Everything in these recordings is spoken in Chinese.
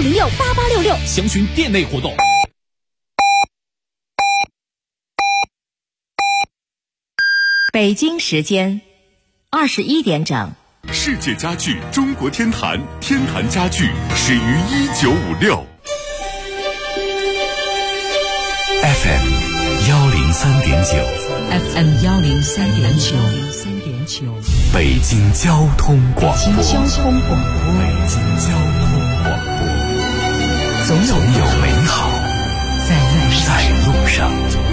6068866， 详询店内活动。 北京时间21点整。 世界家具中国天坛，天坛家具始于1956。FM 103.9，FM 103.9， 北京交通广播， 北京交通广播，总有美好在路上。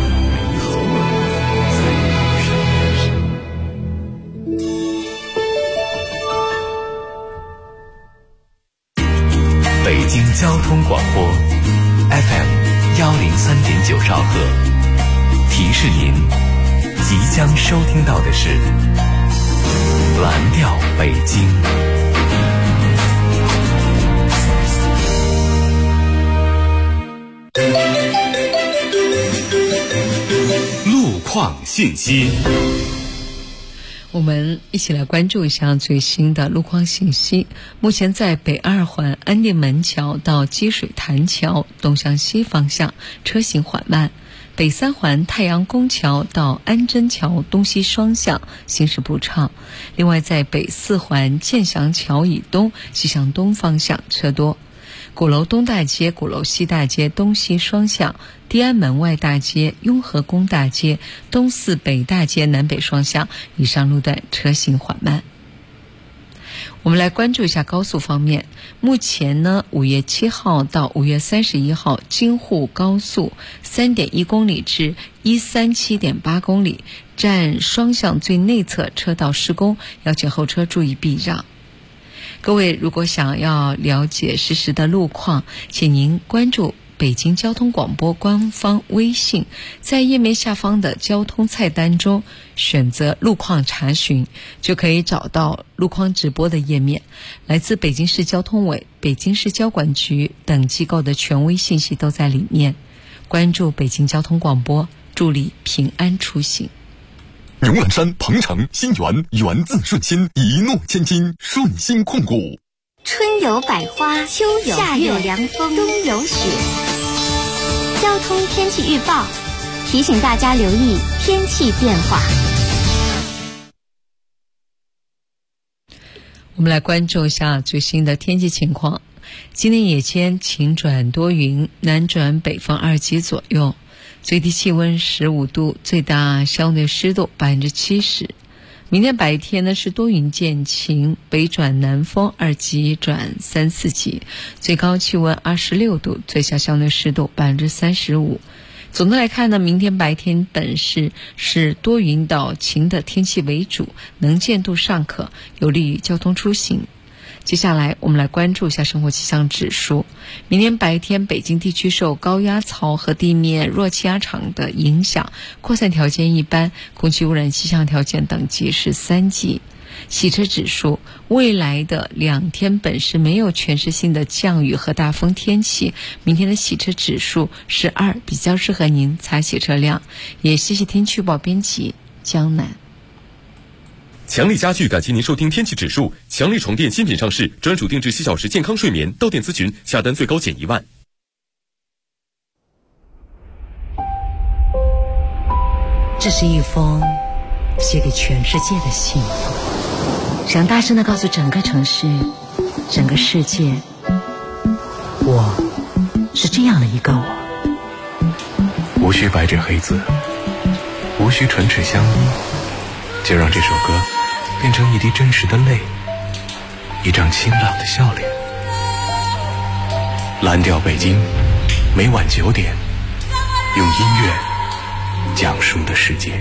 北京交通广播 FM 103.9兆赫，提示您即将收听到的是蓝调北京。路况信息， 我们一起来关注一下最新的路况信息。目前在北二环安定门桥到积水潭桥东向西方向车行缓慢，北三环太阳宫桥到安贞桥东西双向行驶不畅。另外在北四环建祥桥以东西向东方向车多。鼓楼东大街、鼓楼西大街东西双向、地安门外大街、雍和宫大街、东四北大街南北双向以上路段车行缓慢。我们来关注一下高速方面。目前呢，5月7号到5月31号，京沪高速 3.1 公里至 137.8 公里，占双向最内侧车道施工，要请后车注意避让。各位如果想要了解实时的路况，请您关注北京交通广播官方微信，在页面下方的交通菜单中选择路况查询，就可以找到路况直播的页面。来自北京市交通委、北京市交管局等机构的权威信息都在里面。关注北京交通广播，助力平安出行。 牛栏山、鹏城、新源，源自顺心，一诺千金，顺心控股。 春有百花，秋有夏有凉风，冬有雪。交通天气预报提醒大家留意天气变化。 我们来关注一下最新的天气情况。今天夜间晴转多云，南转北风2级左右，最低气温15度，最大相对湿度70%。明天白天呢是多云见晴，北转南风2级转3、4级，最高气温26度，最小相对湿度35%。总的来看呢，明天白天本市是多云到晴的天气为主，能见度尚可，有利于交通出行。接下来我们来关注一下生活气象指数。明天白天北京地区受高压槽和地面弱气压场的影响，扩散条件一般，空气污染气象条件等级是3级。洗车指数，未来的2天本市没有全市性的降雨和大风天气，明天的洗车指数是2，比较适合您擦洗车辆。也谢谢天气预报编辑江南。 强力家具感谢您收听天气指数。强力床垫新品上市，专属定制7小时健康睡眠，到店咨询，下单最高减1万。 这是一封写给全世界的信，想大声地告诉整个城市、整个世界，我是这样的一个我。 无需白纸黑字，无需唇齿相依，就让这首歌变成一滴真实的泪，一张清朗的笑脸。蓝调北京，每晚9点，用音乐讲述的世界。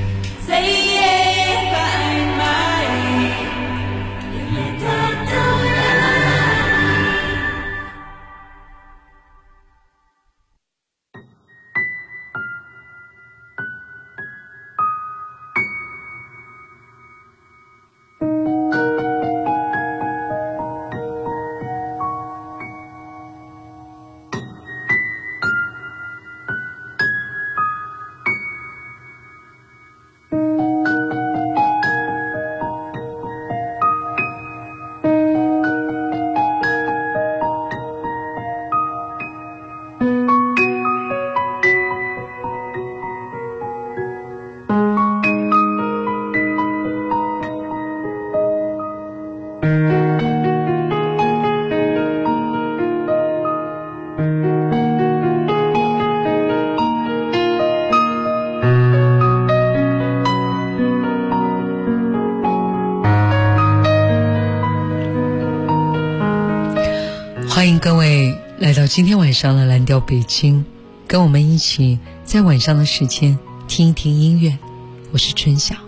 欢迎各位来到今天晚上的蓝调北京，跟我们一起在晚上的时间听一听音乐。我是春晓。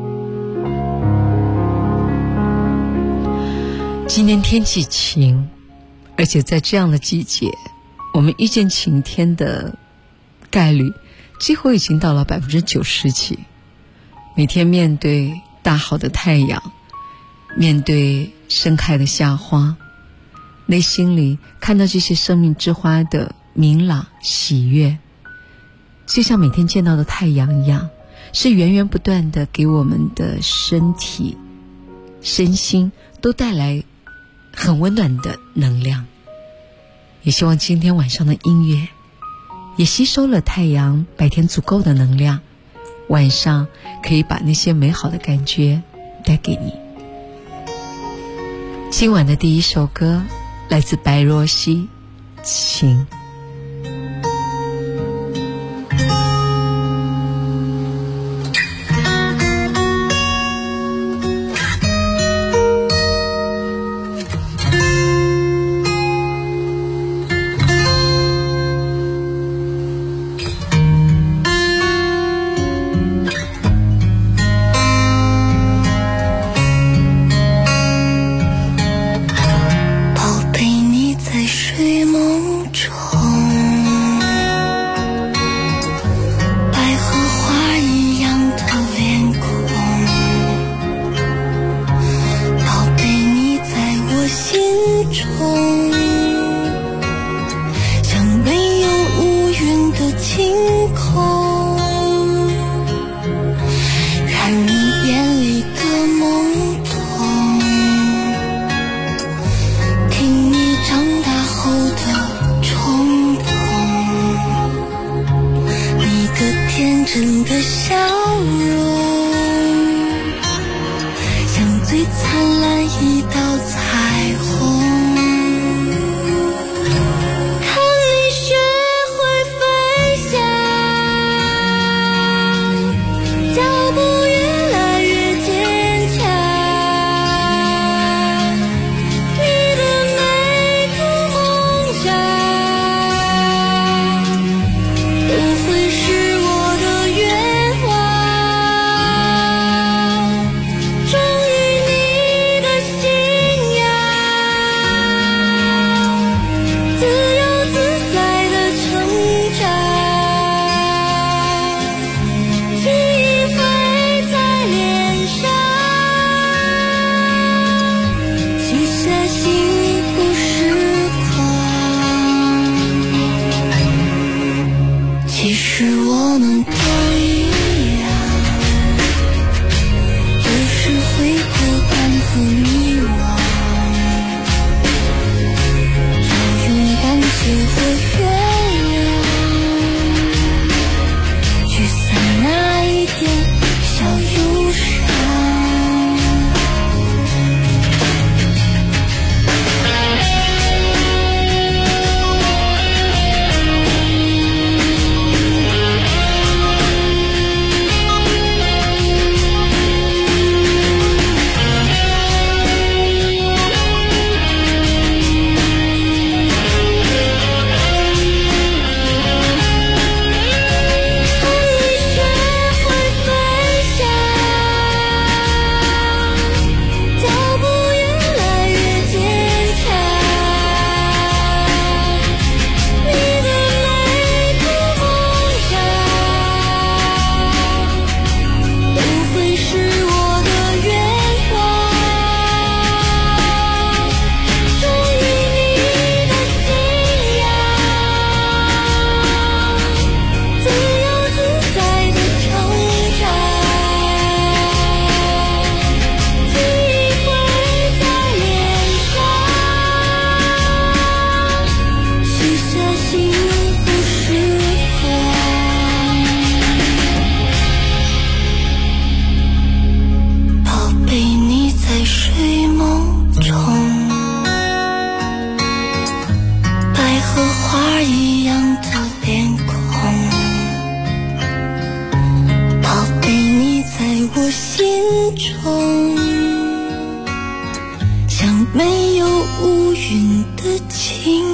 今天天气晴，而且在这样的季节，我们遇见晴天的概率几乎已经到了90%起。每天面对大好的太阳，面对盛开的夏花，内心里看到这些生命之花的明朗喜悦，就像每天见到的太阳一样，是源源不断的给我们的身体身心都带来很温暖的能量。也希望今天晚上的音乐也吸收了太阳白天足够的能量，晚上可以把那些美好的感觉带给你。今晚的第一首歌来自白若曦，晴。 真的笑容，像最灿烂一道彩虹。看你学会飞翔，脚步越来越坚强，你的每个梦想都会是我的愿望。忠于你的信仰，自由自在的成长，记忆会在脸上许下幸福时光。其实我们都一样，有时会孤单和迷惘，要勇敢接受原谅，驱散那一点小忧伤。像没有乌云的晴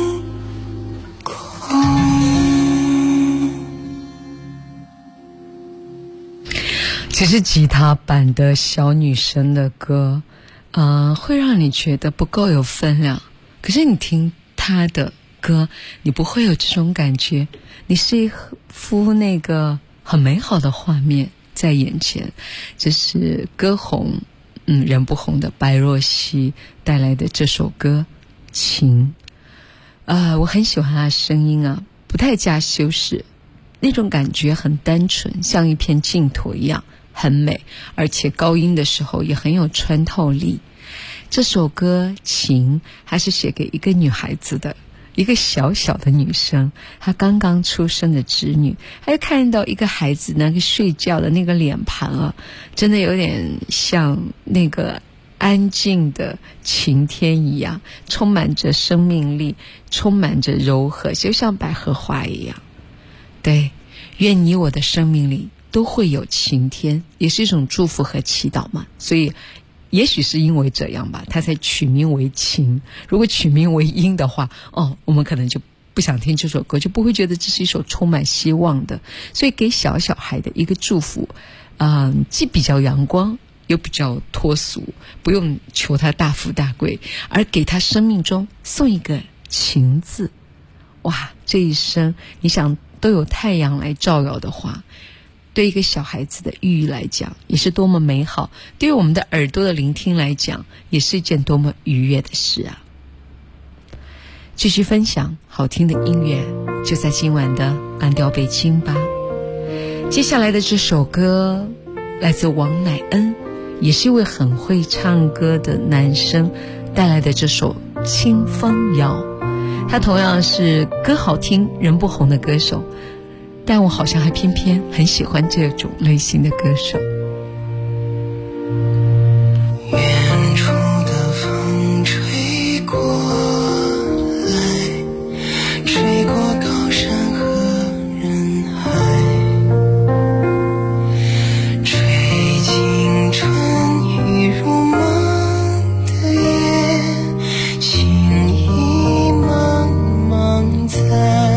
其实吉他版的小女生的歌会让你觉得不够有分量，可是你听她的歌你不会有这种感觉，你是一幅那个很美好的画面在眼前。这是歌红人不红的白若曦带来的这首歌情。我很喜欢她的声音啊，不太加修饰，那种感觉很单纯，像一片净土一样，很美，而且高音的时候也很有穿透力。这首歌情还是写给一个女孩子的，一个小小的女生，她刚刚出生的侄女，还看到一个孩子那个睡觉的那个脸盘啊，真的有点像那个安静的晴天一样，充满着生命力，充满着柔和，就像百合花一样。对，愿你我的生命里都会有晴天，也是一种祝福和祈祷嘛。所以也许是因为这样吧，他才取名为情。如果取名为阴的话，我们可能就不想听这首歌，就不会觉得这是一首充满希望的。所以给小孩的一个祝福，既比较阳光又比较脱俗，不用求他大富大贵，而给他生命中送一个情字。哇，这一生你想都有太阳来照耀的话，对一个小孩子的寓意来讲也是多么美好，对于我们的耳朵的聆听来讲也是一件多么愉悦的事啊。继续分享好听的音乐，就在今晚的蓝调北京吧。接下来的这首歌来自王乃恩，也是一位很会唱歌的男生带来的这首清风谣。他同样是歌好听人不红的歌手，但我好像还偏偏很喜欢这种类型的歌手。 远处的风吹过来，吹过高山和人海，吹进春雨如梦的夜，情意茫茫在。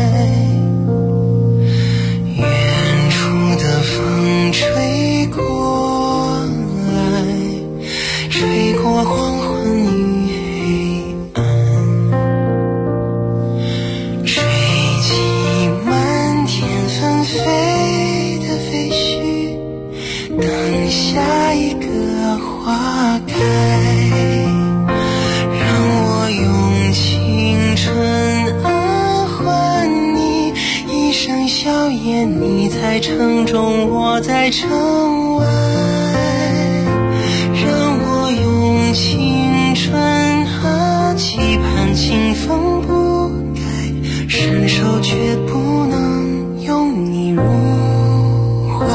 远处的风吹过来，吹过黄昏与黑暗，吹起满天纷飞的飞絮，等下一个花开，让我用青春安缓你一生笑颜，你在城中，我在城外，让我用青春和期盼，清风不改，伸手却不能拥你入怀。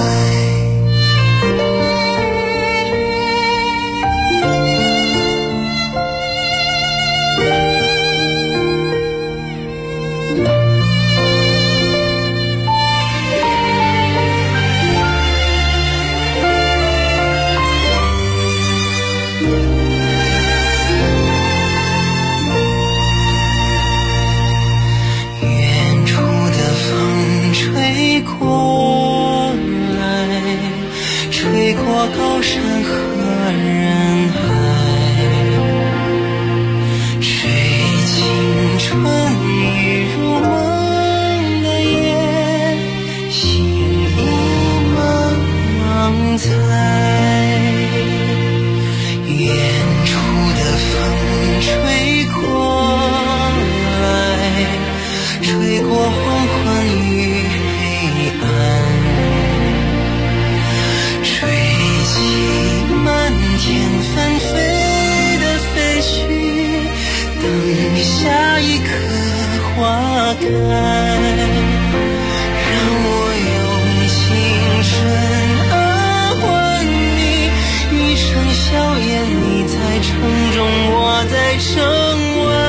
远处的风吹过来，吹过高山和人海，吹进春雨如梦的夜，心意茫茫在。远处的风吹过来，吹过黄昏与黑暗，吹起满天纷飞的飞絮，等下一颗花开，让我用青春安缓你一生笑颜，你在城中，我在城外，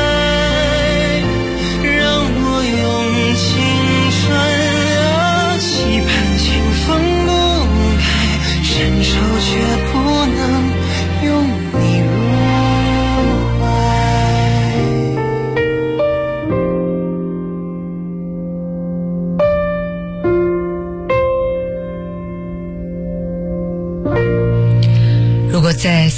让我用青春期盼，清风不改，伸手却不能拥你入怀。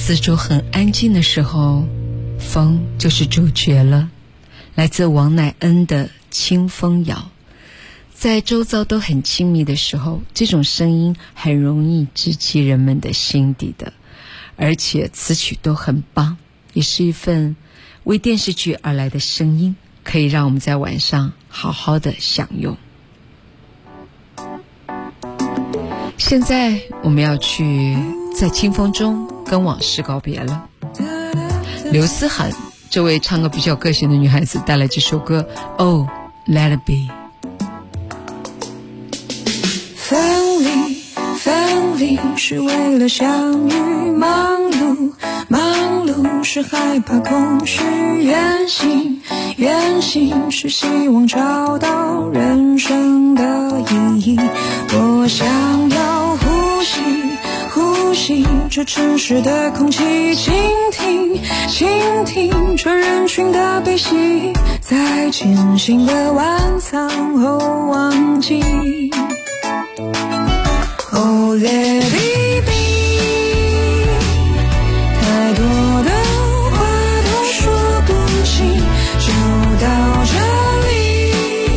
四周很安静的时候，风就是主角了。来自王乃恩的《清风谣》。在周遭都很亲密的时候，这种声音很容易直击人们的心底的，而且词曲都很棒，也是一份为电视剧而来的声音，可以让我们在晚上好好的享用。现在我们要去在清风中跟往事告别了。刘思涵这位唱歌比较个性的女孩子带来这首歌 Oh Let It Be。 分离是为了相遇，忙碌是害怕空虚，远行是希望找到人生的意义。我想要呼吸这城市的空气，倾听这人群的悲喜，在艰辛的晚餐后忘记。Oh let it be， 太多的话都说不清，就到这里，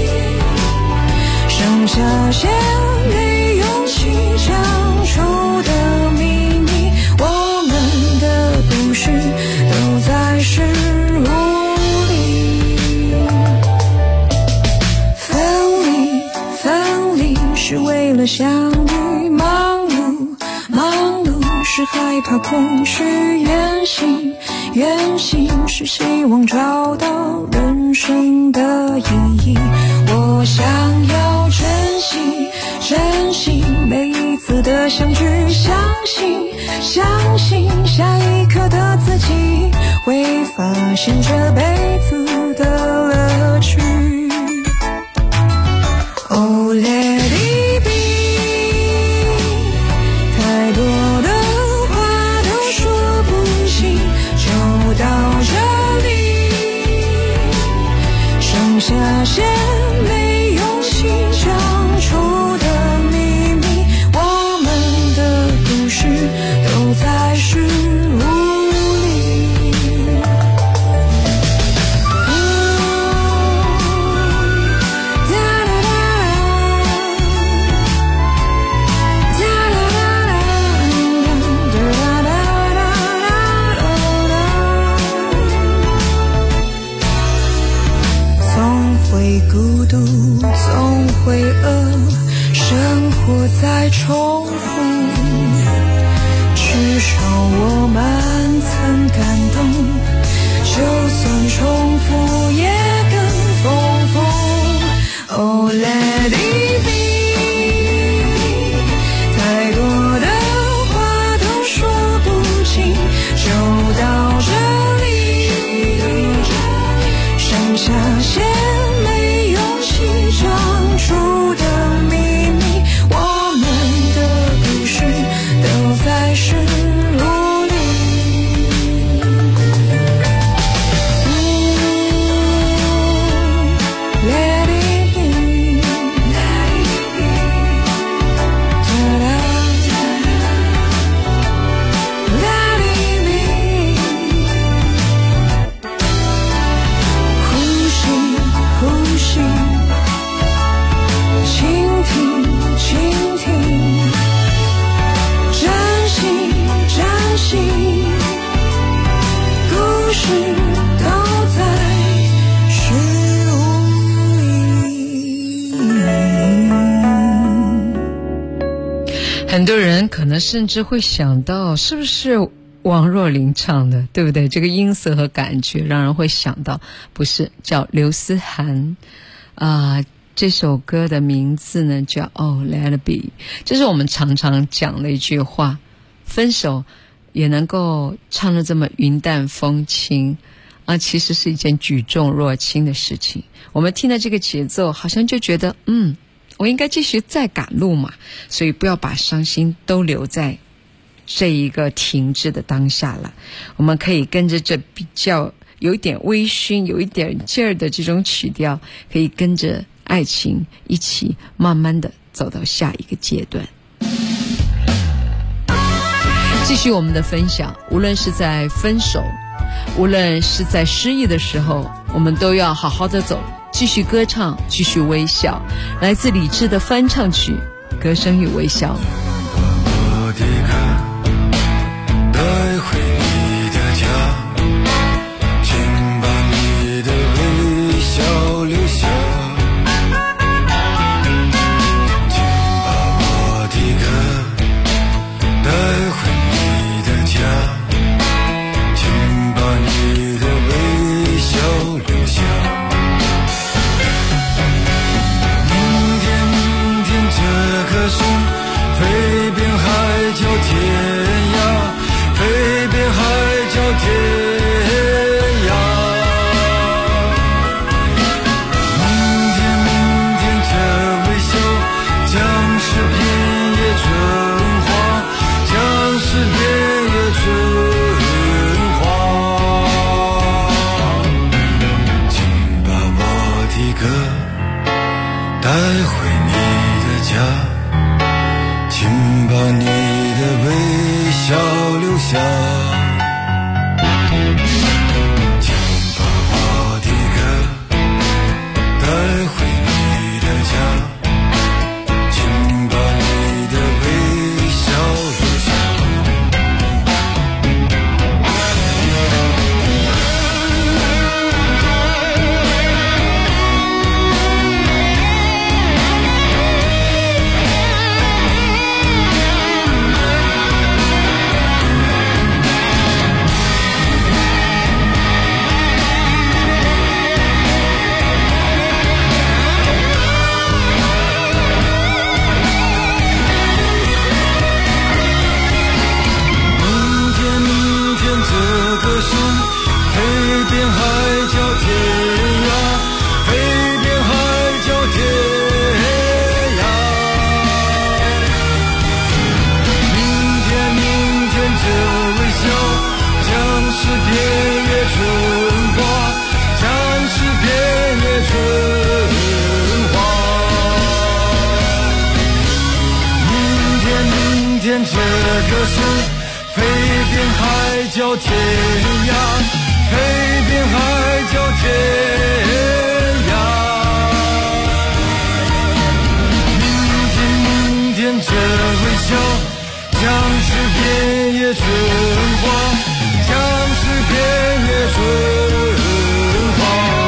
剩下些没勇气讲出的秘密，我们的故事都在事物里。分离是为了相遇，忙碌是害怕空虚，远行是希望找到人生的意义。我想要珍惜每一次的相聚，相信下一刻的自己会发现这辈子的乐趣。Oh let it be， 太多的话都说不清，就到这里，剩下些没勇气讲出的秘密，我们的故事都在事物里。总会孤独，总会饿，生活在重复，至少我们曾感动，就算重复也更丰富。Oh let it be， 太多的话都说不清，就到这里，剩下些没勇气讲出的秘密，我们的故事都在事物里。Let it be， Let it be， 呼吸，倾听，珍惜，故事都在事物里。 很多人可能甚至会想到是不是王若琳唱的，对不对？这个音色和感觉让人会想到，不是，叫刘思涵这首歌的名字呢叫 Oh Let It Be。 这是我们常常讲的一句话，分手也能够唱得这么云淡风轻其实是一件举重若轻的事情。我们听了这个节奏，好像就觉得我应该继续再赶路嘛，所以不要把伤心都留在这一个停滞的当下了。我们可以跟着这比较有一点微醺有一点劲儿的这种曲调，可以跟着爱情一起慢慢的走到下一个阶段。 继续我们的分享，无论是在分手，无论是在失意的时候，我们都要好好的走，继续歌唱，继续微笑。来自李志的翻唱曲《歌声与微笑》。 我的歌带回你的家，请把你的微笑留下，请把我的歌带回你的家，请把你的微笑留下。明天这颗心飞遍海角天涯，飞遍海角天涯。明天这微笑将是遍野春花，将是遍野春花。请把我的歌带回你的家，请把你的微笑留下，请把我的歌带回你的家，请把你的微笑留下。这个是飞遍海角天涯，飞遍海角天涯。明天这微笑将是遍野春花，将是遍野春花。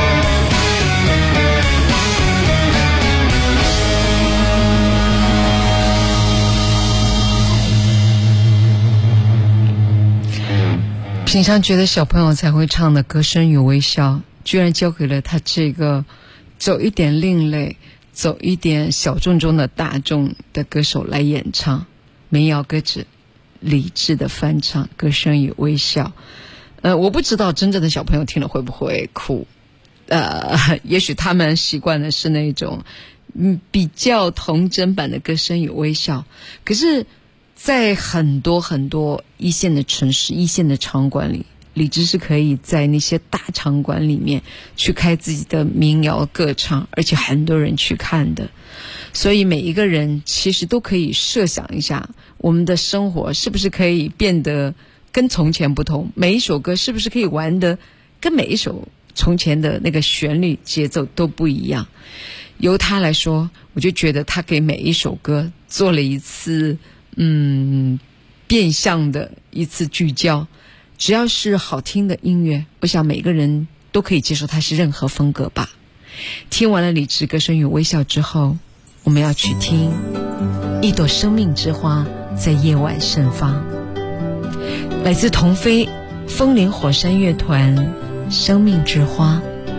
平常觉得小朋友才会唱的《歌声与微笑》，居然交给了他这个走一点另类、走一点小众中的大众的歌手来演唱。民谣歌者李志的翻唱《歌声与微笑》。我不知道真正的小朋友听了会不会哭。也许他们习惯的是那种比较童真版的《歌声与微笑》，可是在很多很多一线的城市、一线的场馆里，李志是可以在那些大场馆里面去开自己的民谣歌唱，而且很多人去看的。所以每一个人其实都可以设想一下，我们的生活是不是可以变得跟从前不同，每一首歌是不是可以玩得跟每一首从前的那个旋律节奏都不一样。由他来说，我就觉得他给每一首歌做了一次变相的一次聚焦。只要是好听的音乐，我想每个人都可以接受它是任何风格吧。听完了李志《歌声与微笑》之后，我们要去听一朵生命之花在夜晚盛放，来自童飞风林火山乐团《生命之花》。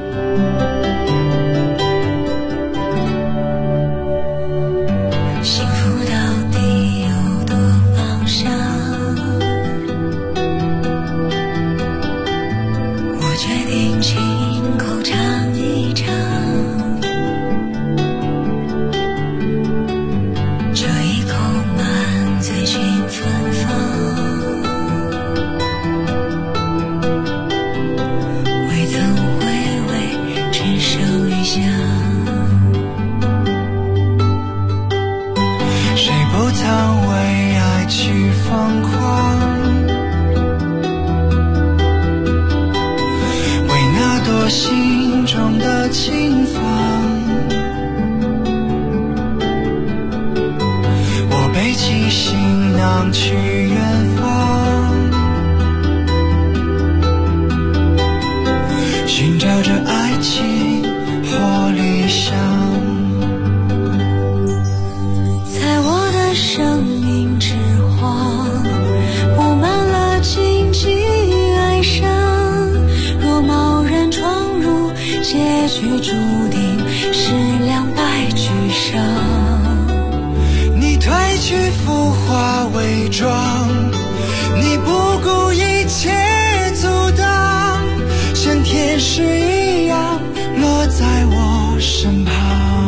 幸福到底有多方向？我决定亲口唱一唱，这一口满嘴情芬芳，未曾回味。 定是两败俱伤。 你褪去浮华伪装，你不顾一切阻挡，像天使一样落在我身旁。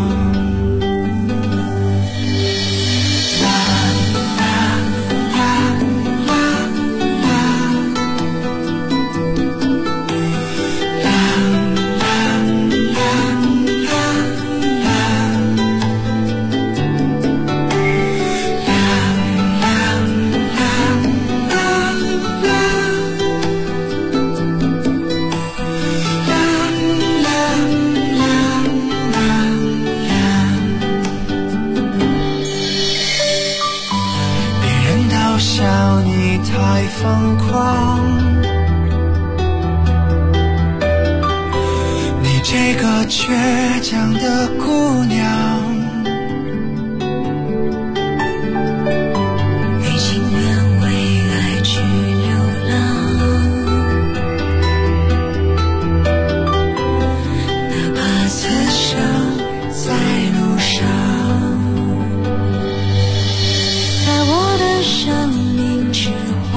太疯狂，你这个倔强的姑娘， 你情愿为爱去流浪，哪怕刺伤在路上，在我的生命之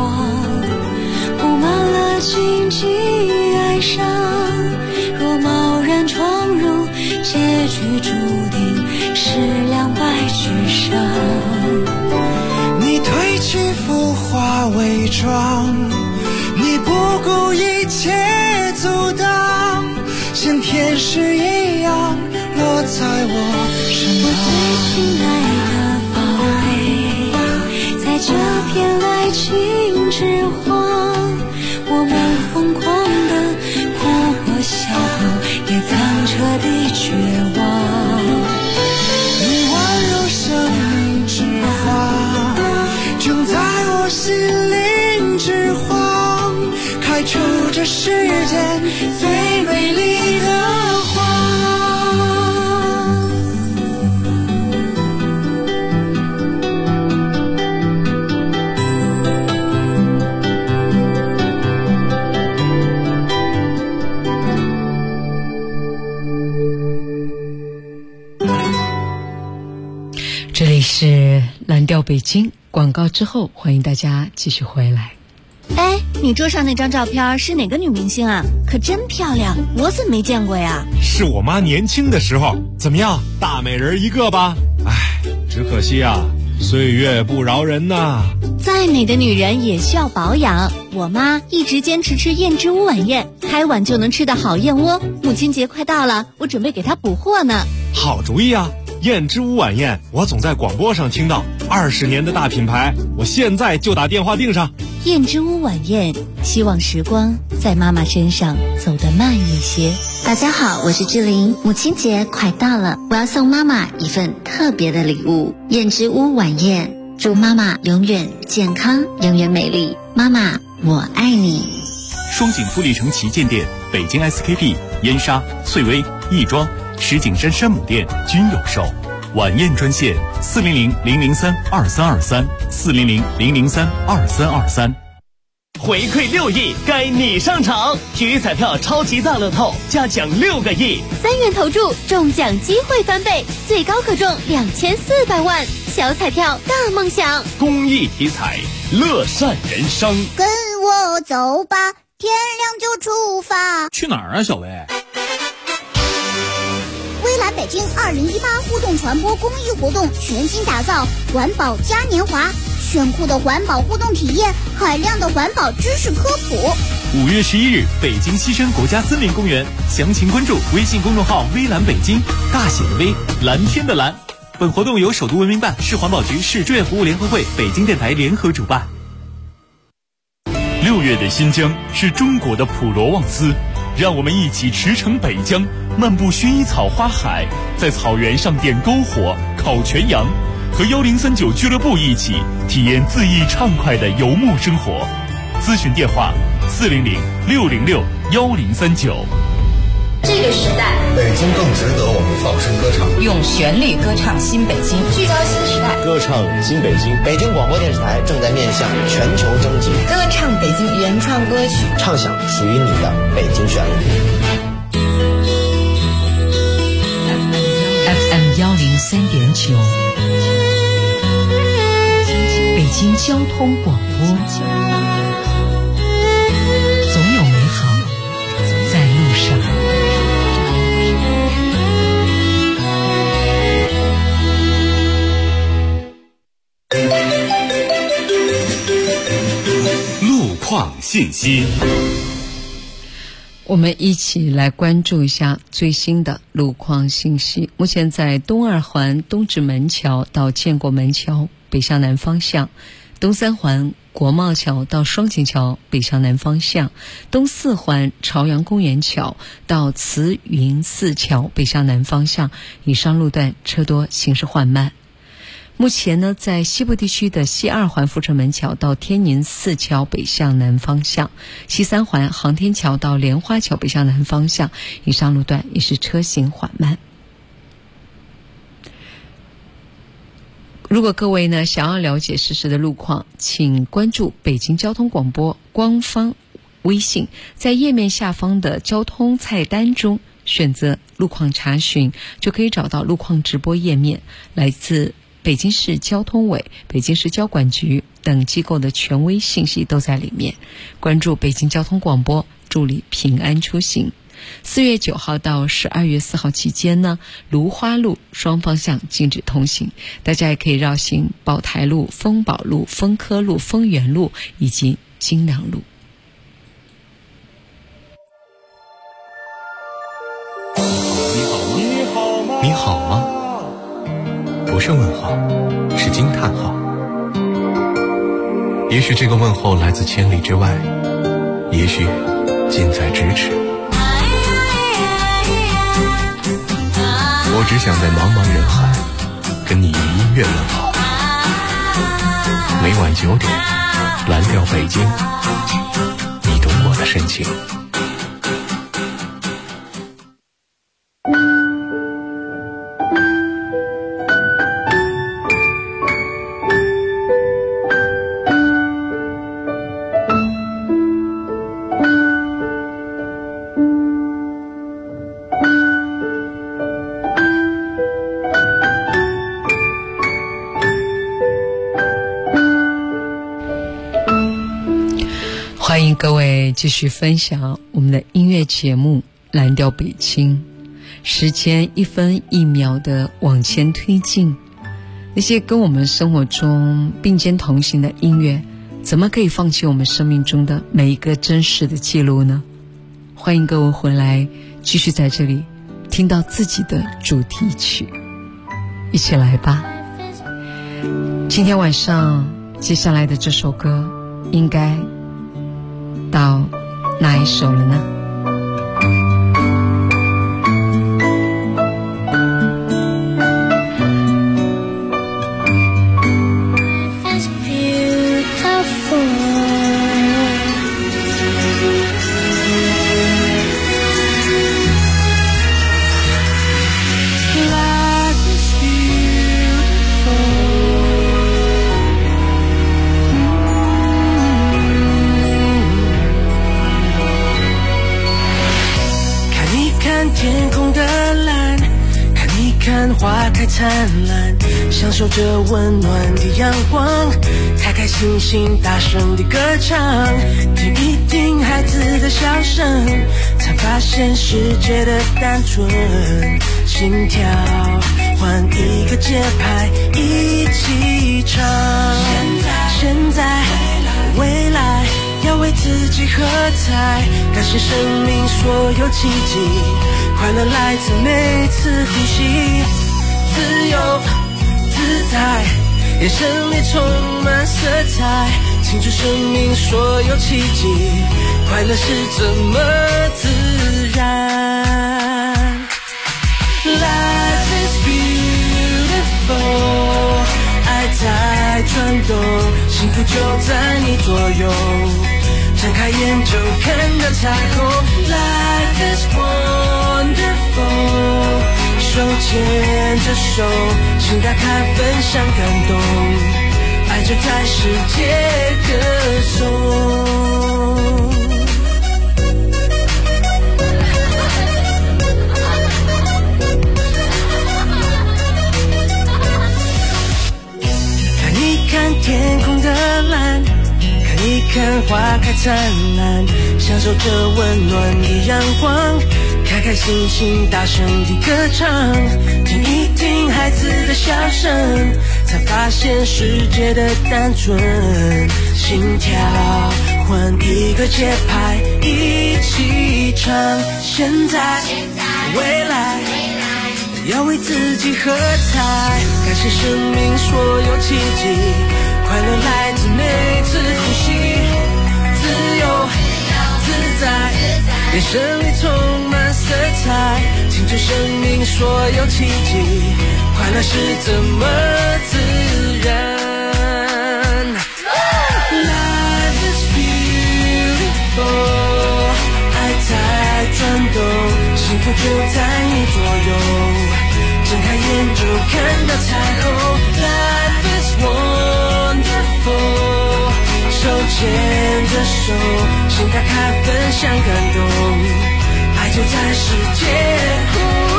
荆棘哀伤，若贸然闯入，结局注定是两败俱伤。 你褪去浮华伪装，你不顾一切阻挡，像天使一样落在我身旁。 我最亲爱的宝贝，在这片爱情之荒，我们疯狂的哭过笑过，也曾彻底绝望。 你宛如生命之花，正在我心灵之荒，开出这世间最美丽的花。 这里是蓝调北京，广告之后欢迎大家继续回来。 哎，你桌上那张照片是哪个女明星啊？可真漂亮，我怎么没见过呀？ 是我妈年轻的时候。怎么样，大美人一个吧？哎，只可惜啊，岁月不饶人呐。 再美的女人也需要保养，我妈一直坚持吃燕之屋晚宴，开碗就能吃的好燕窝。母亲节快到了，我准备给她补货呢。 好主意啊！燕之屋晚宴，我总在广播上听到，20年的大品牌，我现在就打电话订上。 燕之屋晚宴，希望时光在妈妈身上走得慢一些。大家好，我是志玲，母亲节快到了，我要送妈妈一份特别的礼物——燕之屋晚宴，祝妈妈永远健康，永远美丽。妈妈，我爱你。 双井富力城旗舰店、北京 SKP、燕莎、翠微、亦庄、石景山山姆店均有售。晚宴专线400-003-2323，400-003-2323。 回馈6亿，该你上场！体育彩票超级大乐透加奖6个亿 ，3元投注中奖机会翻倍，最高可中2400万。小彩票大梦想， 公益体彩，乐善人生。 跟我走吧，天亮就出发。 去哪儿啊，小薇？ 微蓝北京2018互动传播公益活动全新打造，环保嘉年华，炫酷的环保互动体验，海量的环保知识科普。 5月11日，北京西山国家森林公园，详情关注微信公众号微蓝北京，大写的微，蓝天的蓝。本活动由首都文明办、市环保局、市志愿服务联合会、北京电台联合主办。6月的新疆是中国的普罗旺斯，让我们一起驰骋北疆，漫步薰衣草花海，在草原上点篝火、烤全羊，和1039俱乐部一起体验恣意畅快的游牧生活。咨询电话400-606-1039。 这个时代， 北京更值得我们放声歌唱， 用旋律歌唱新北京，聚焦新时代， 歌唱新北京。北京广播电视台正在面向全球征集， 歌唱北京原创歌曲， 唱响属于你的北京旋律。 103.9，北京交通广播，总有美好在路上。 路况信息， 我们一起来关注一下最新的路况信息。目前在东二环东直门桥到建国门桥北向南方向，东三环国贸桥到双井桥北向南方向，东四环朝阳公园桥到慈云寺桥北向南方向，以上路段车多，行驶缓慢。目前呢，在西部地区的西二环阜成门桥到天宁寺桥北向南方向，西三环航天桥到莲花桥北向南方向，以上路段也是车行缓慢。如果各位呢想要了解实时的路况，请关注北京交通广播官方微信，在页面下方的交通菜单中选择路况查询，就可以找到路况直播页面，来自北京市交通委、北京市交管局等机构的权威信息都在里面。关注北京交通广播，助力平安出行。4月9号到12月4号期间呢，芦花路双方向禁止通行，大家也可以绕行宝台路、丰宝路、丰科路、丰源路以及金良路。 你好吗？不是问号，是惊叹号。也许这个问候来自千里之外，也许近在咫尺。我只想在茫茫人海跟你以音乐问好。每晚9点，蓝调北京，你懂我的深情。 欢迎各位继续分享我们的音乐节目蓝调北京。时间1分1秒的往前推进，那些跟我们生活中并肩同行的音乐，怎么可以放弃我们生命中的每一个真实的记录呢？欢迎各位回来，继续在这里听到自己的主题曲，一起来吧。今天晚上接下来的这首歌应该到哪一首了呢？ 天空的蓝，看你看花开灿烂，享受着温暖的阳光，开开心心大声地歌唱，听一听孩子的笑声，才发现世界的单纯，心跳换一个节拍一起唱，现在未来要为自己喝彩，感谢生命所有奇迹，快乐来自每次呼吸，自由自在，眼神里充满色彩，庆祝生命所有奇迹，快乐是这么自然。 Life is beautiful， 爱在转动，幸福就在你左右，睁开眼就看到彩虹。 Life is wonderful， 手牵着手，心打开分享感动，爱就在世界歌颂。 灿烂，享受着温暖的阳光，开开心心大声地歌唱，听一听孩子的笑声，才发现世界的单纯，心跳换一个节拍，一起唱，现在未来要为自己喝彩，感谢生命所有奇迹，快乐来自每次呼吸，自由自在，眼神里充满色彩，庆祝生命所有奇迹，快乐是怎么自然。Life is beautiful， 爱在转动，幸福就在你左右，睁开眼就看到彩虹。Life is wonderful， 手牵着手，心打开分享感动，爱就在世界。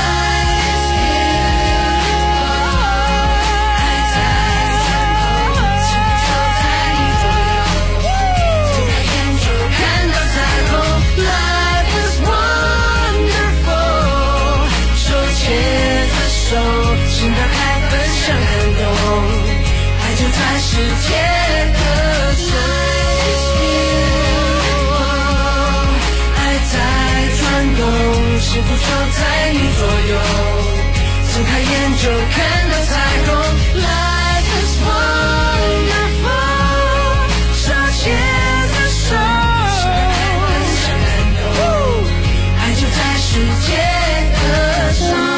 心打开分享感动，爱就在世界歌颂，爱在转动，幸福就在你左右，睁开眼就看到彩虹。Life is wonderful， 手牵着手，爱就在世界歌颂。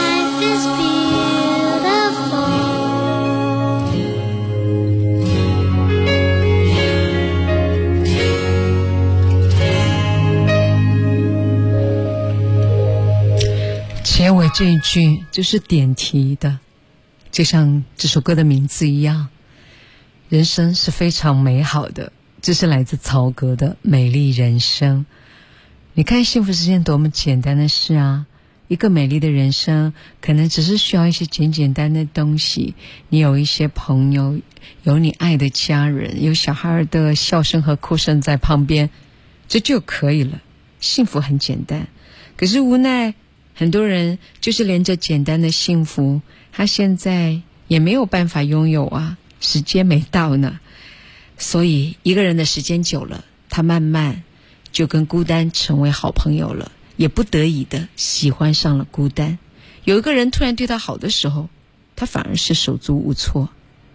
结尾这一句就是点题的，就像这首歌的名字一样，人生是非常美好的，这是来自曹格的《美丽人生》。你看幸福是件多么简单的事啊，一个美丽的人生可能只是需要一些简简单的东西，你有一些朋友，有你爱的家人，有小孩的笑声和哭声在旁边，这就可以了。幸福很简单，可是无奈很多人就是连这简单的幸福，他现在也没有办法拥有啊，时间没到呢。所以一个人的时间久了，他慢慢就跟孤单成为好朋友了，也不得已的喜欢上了孤单。有一个人突然对他好的时候，他反而是手足无措。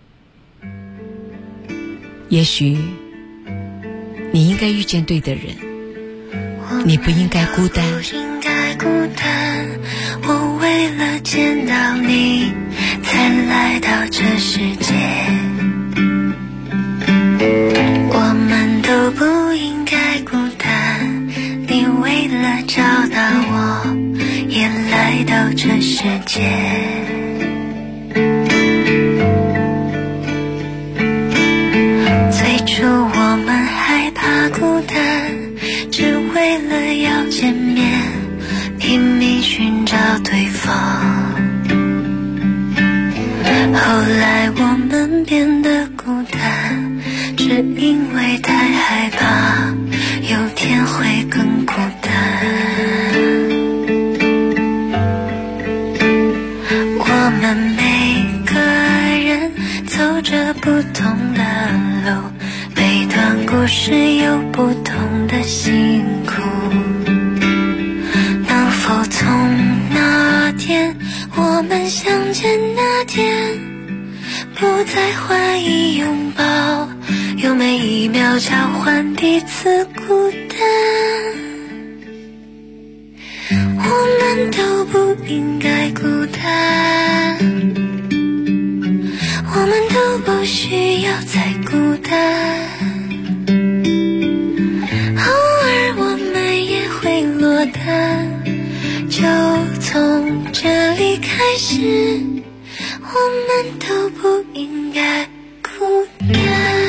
也许你应该遇见对的人，你不应该孤单。 我为了见到你才来到这世界，我们都不应该孤单，你为了找到我也来到这世界。最初我们害怕孤单，只为了要见面，拼命寻找对方。后来我们变得孤单，只因为太害怕有天会更孤单。我们每个人走着不同的路，每段故事有不同的辛苦。能否从那天我们相见那天，不再怀疑拥抱，用每一秒交换彼此孤单。我们都不应该孤单，我们都不需要再孤单。偶尔我们也会落单，就从这里开始，我们都不应该孤单。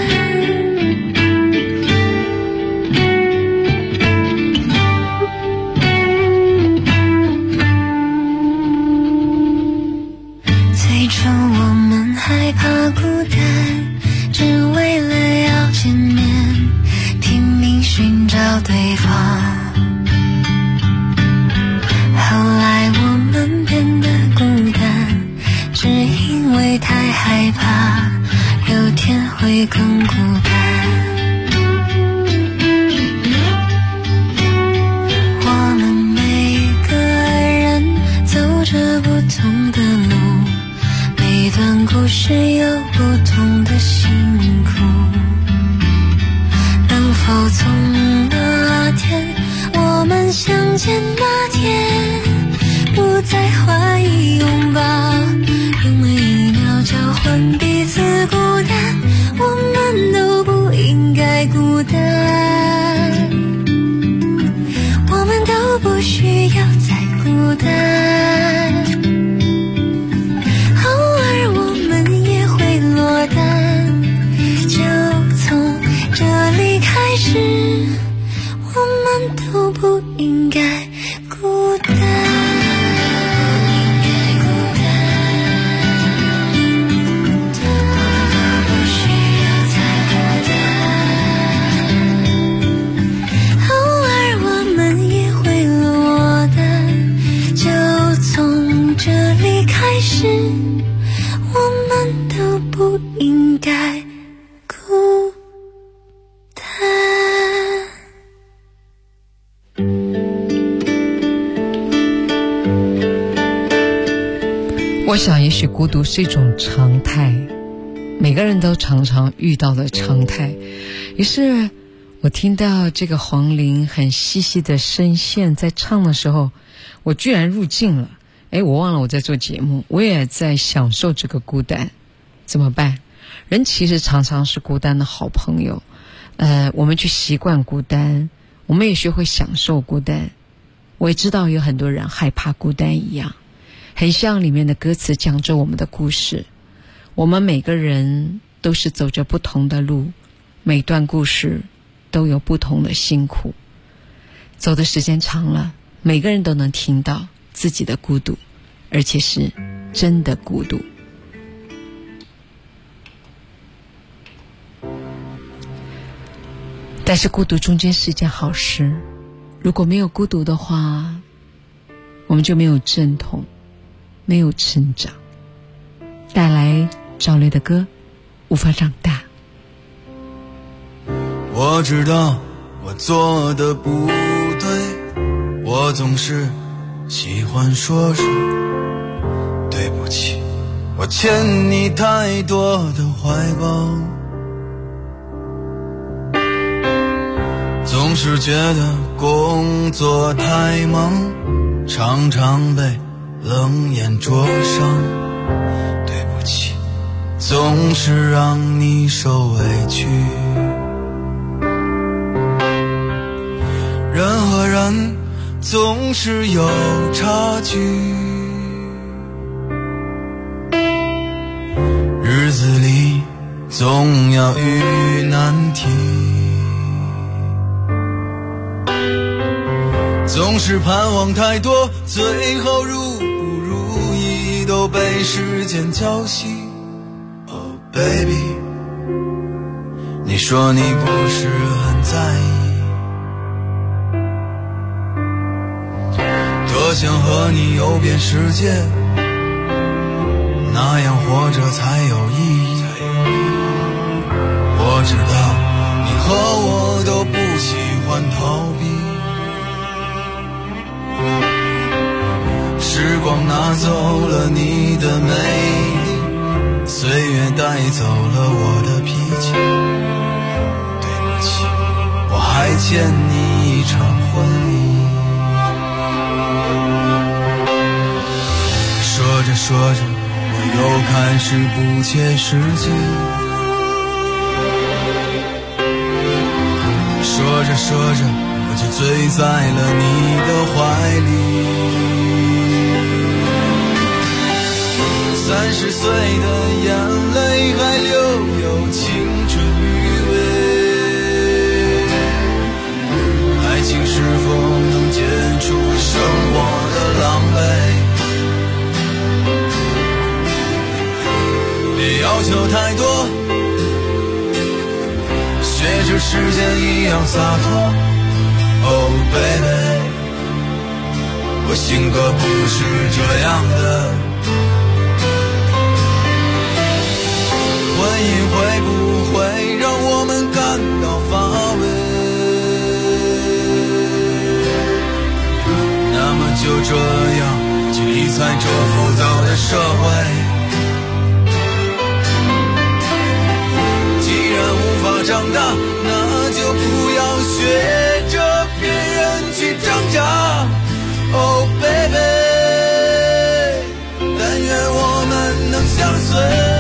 最初我们害怕孤单，只为了要见面，拼害怕有天会更孤单。我们每个人走着不同的路，每段故事有不同的辛苦。能否从那天我们相见那天，不再怀疑拥抱，用每一秒交换彼此孤单。我们都不应该孤单，我们都不需要再孤单。偶尔我们也会落单，就从这里开始，我们都不应该孤单。我们都不应该孤单。 我想也许孤独是一种常态，每个人都常常遇到的常态。于是我听到这个黄龄很细细的声线在唱的时候，我居然入境了。我忘了我在做节目，我也在享受这个孤单。怎么办？人其实常常是孤单的好朋友。我们去习惯孤单，我们也学会享受孤单。我也知道有很多人害怕孤单一样，很像里面的歌词讲着我们的故事。我们每个人都是走着不同的路，每段故事都有不同的辛苦。走的时间长了，每个人都能听到自己的孤独，而且是真的孤独。但是孤独中间是一件好事，如果没有孤独的话，我们就没有阵痛，没有成长。带来赵雷的歌无法长大。 我知道我做的不对，我总是喜欢说对不起，我欠你太多的怀抱，总是觉得工作太忙，常常被冷眼灼伤，对不起，总是让你受委屈。人和人总是有差距，日子里总要遇难题，总是盼望太多，最后如不如意都被时间浇熄。 Oh baby， 你说你不是很在意，多想和你游遍世界，那样活着才有意义。我知道你和我都不喜欢逃避，时光拿走了你的美丽，岁月带走了我的脾气。对不起，我还欠你一场婚礼。说着说着，我又开始不切实际。说着说着，我就醉在了你的怀里。30岁的眼泪还留有青春余味，爱情是否能解除生活的狼狈？别要求太多，学着时间一样洒脱。Oh baby， 我性格不是这样的。 造的社会。既然无法长大，那就不要学着别人去挣扎。Oh baby， 但愿我们能相随。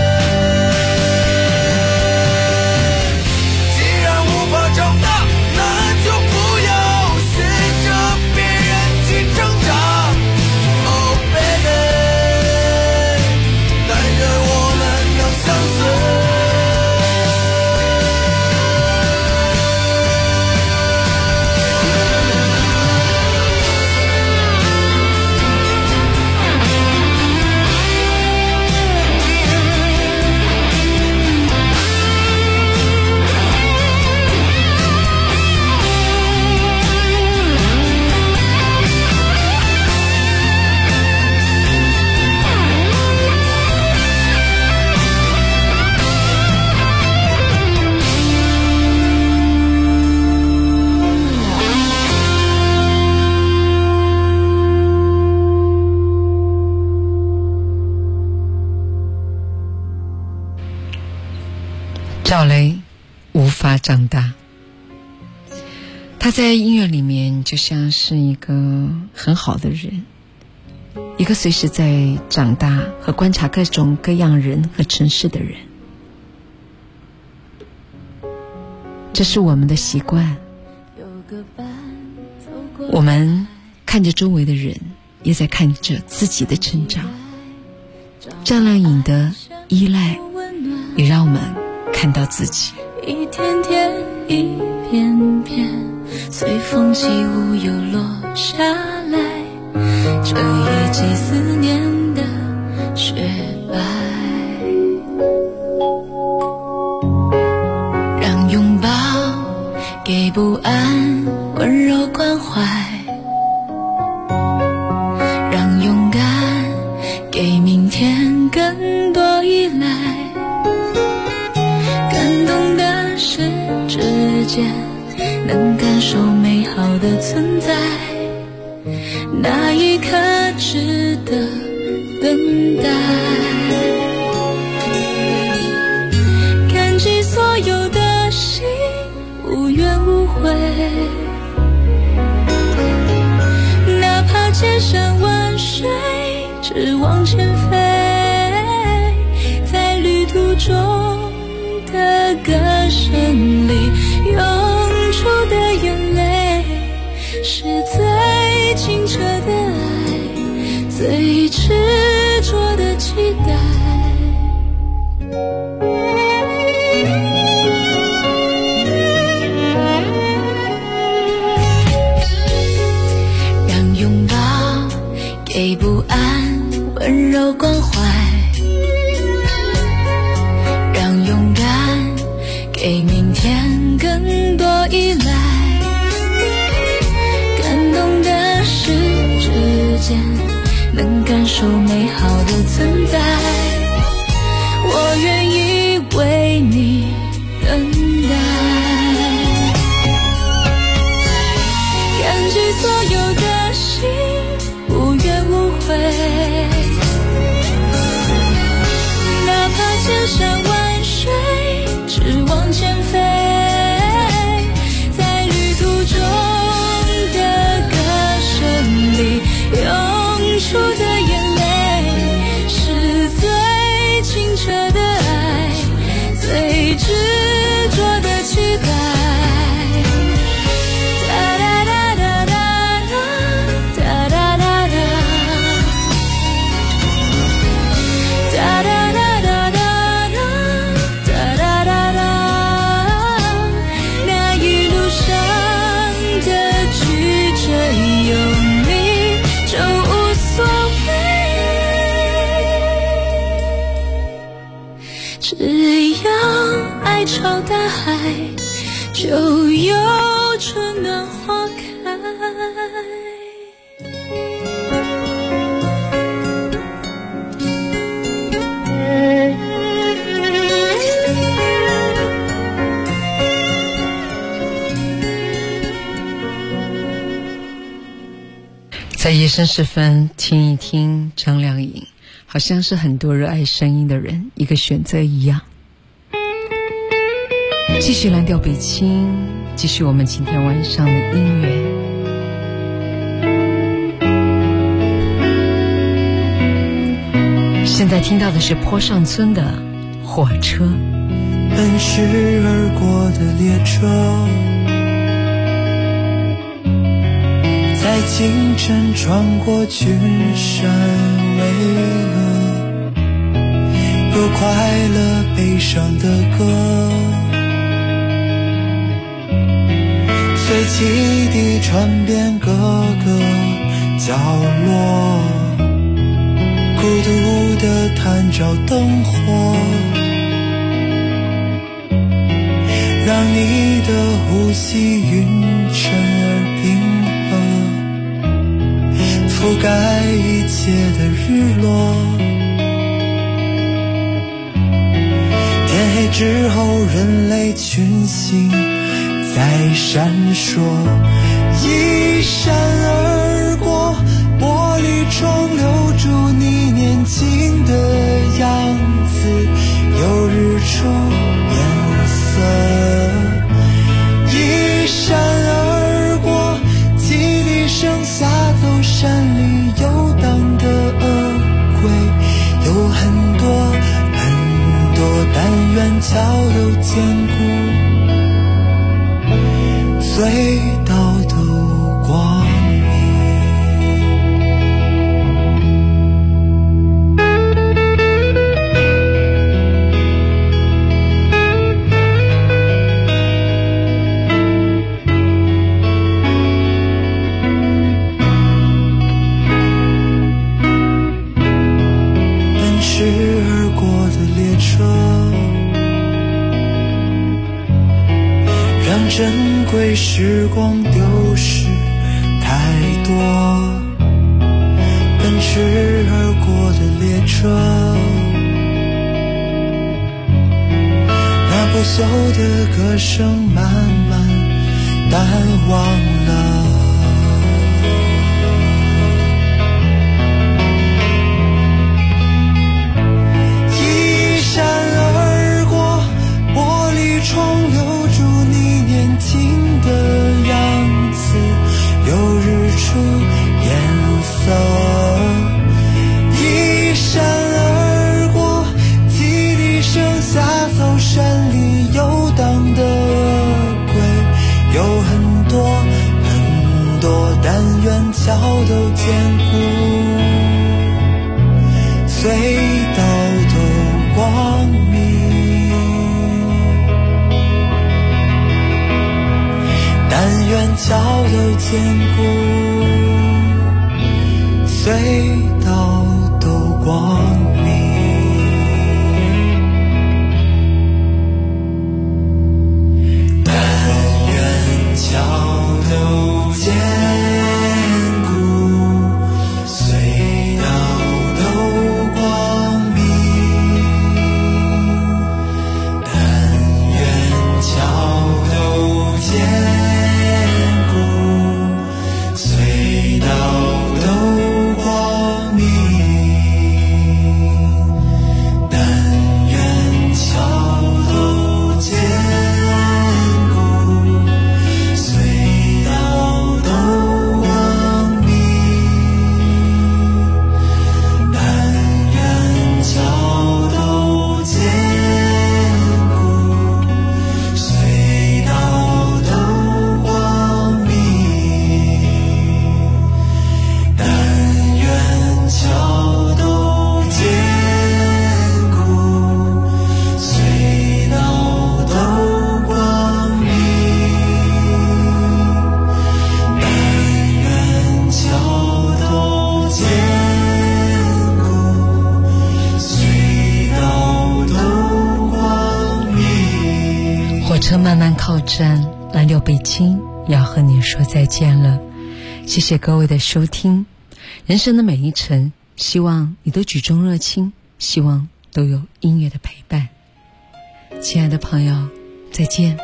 赵雷无法长大，他在音乐里面就像是一个很好的人，一个随时在长大和观察各种各样人和城市的人。这是我们的习惯，我们看着周围的人，也在看着自己的成长。张靓颖的依赖也让我们看到自己， 一天天一片片随风起舞又落下来，这一季思念的雪白，让拥抱给不安温柔关怀，让勇敢给明天更多依赖，感动的是之间能感受美好的存在，那一刻值得等待，感激所有的心无怨无悔，哪怕千山万水只往前飞，在旅途中的歌声里涌出的眼泪，是最清澈的爱，最执着的期待，让拥抱给不安温柔关怀，让勇敢给明天更多依赖，感动的是之间能感受美好的存在，我愿意为你等待，感激所有的心无怨无悔，哪怕千山万水只往前飞，在旅途中的歌声里涌出的眼泪，是最清澈的爱，最执着的期待，哒哒哒哒哒哒哒哒哒，哒哒哒哒哒哒哒哒哒，那一路上的曲折有你就无所谓，只要爱朝大海，就有春暖花开。 在夜深时分听一听张靓颖， 好像是很多热爱声音的人一个选择一样。继续蓝调北京，继续我们今天晚上的音乐。现在听到的是坡上村的火车。 奔驰而过的列车，在清晨穿过群山巍峨，有快乐悲伤的歌，随汽笛传遍各个角落，孤独地探照灯火，让你的呼吸匀称而平和，覆盖一切的日落。天黑之后，人类群星在闪烁，一闪而过，玻璃窗留住你年轻的样子，有日出颜色。一闪而过，汽笛声下走山里游荡的鹅龟，有很多很多，但愿桥都坚固，隧道都光珍贵时光丢失太多，奔驰而过的列车，那不朽的歌声慢慢淡忘了。一闪而过，玻璃窗留住你年轻的样子，有日出颜色。一闪而过，汽笛声下走山里游荡的龟，有很多很多，但愿桥都坚固，隧道都光明，但愿桥都坚固，隧道都光明，但愿桥都坚固，隧道都光明，但愿桥都坚固，隧道都光明，但愿桥都坚固，隧道都光明，但愿桥都坚固，隧道都光明，但愿桥都坚固，隧道都光明，但愿桥都坚固，隧道都光明。 火车慢慢靠站，蓝调北京要和你说再见了。谢谢各位的收听。人生的每一程，希望你都举重若轻，希望都有音乐的陪伴。亲爱的朋友，再见。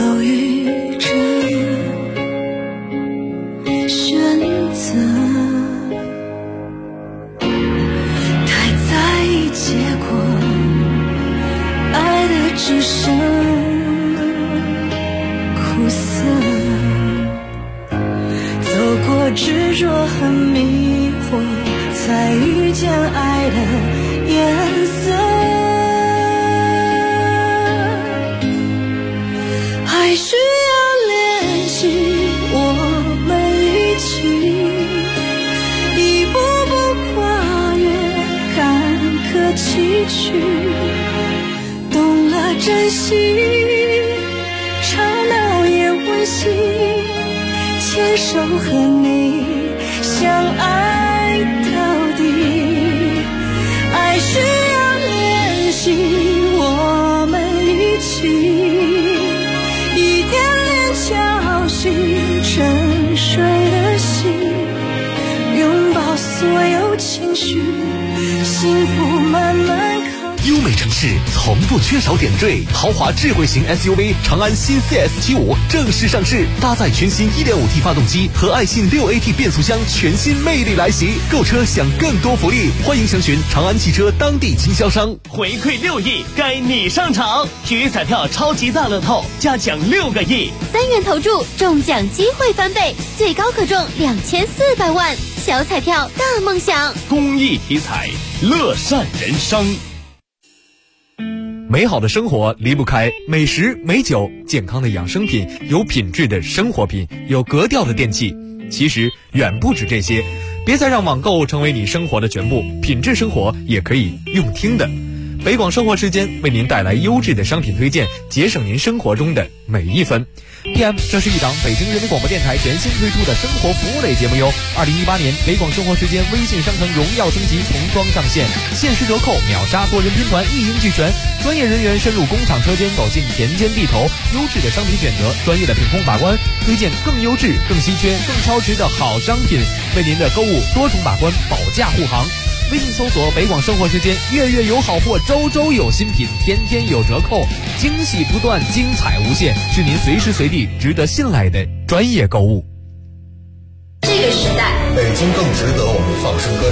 犹豫着选择，太在意结果，爱的只剩苦涩，走过执着和迷惑，才遇见爱的颜色。还需要练习，我们一起一步步跨越坎坷崎岖，懂了珍惜，吵闹也温馨，牵手和你相爱到底。爱需要练习，我们一起一点点敲醒沉睡的心，拥抱所有情绪，幸福慢慢优美城市从不缺少点缀，豪华智慧型 SUV 长安新 CS75 正式上市，搭载全新 1.5T 发动机和爱信 6AT 变速箱，全新魅力来袭。购车享更多福利，欢迎详询长安汽车当地经销商。 回馈6亿，该你上场！体育彩票超级大乐透，加奖6个亿 ，3元投注，中奖机会翻倍，最高可中2400万。小彩票大梦想， 公益体彩，乐善人生。 美好的生活离不开美食美酒，健康的养生品，有品质的生活品，有格调的电器。其实远不止这些，别再让网购成为你生活的全部，品质生活也可以用听的。北广生活时间为您带来优质的商品推荐，节省您生活中的每一分。PM， 这是一档北京人民广播电台全新推出的生活服务类节目哟。2018年北广生活时间微信商城荣耀升级童装上线，限时折扣，秒杀多人拼团，一应俱全。专业人员深入工厂车间，走进田间地头，优质的商品选择，专业的品控把关，推荐更优质、更稀缺、更超值的好商品，为您的购物多重把关，保驾护航。微信搜索北广生活时间，月月有好货，周周有新品，天天有折扣，惊喜不断，精彩无限，是您随时随地值得信赖的专业购物。 这个时代， 北京更值得我们放声歌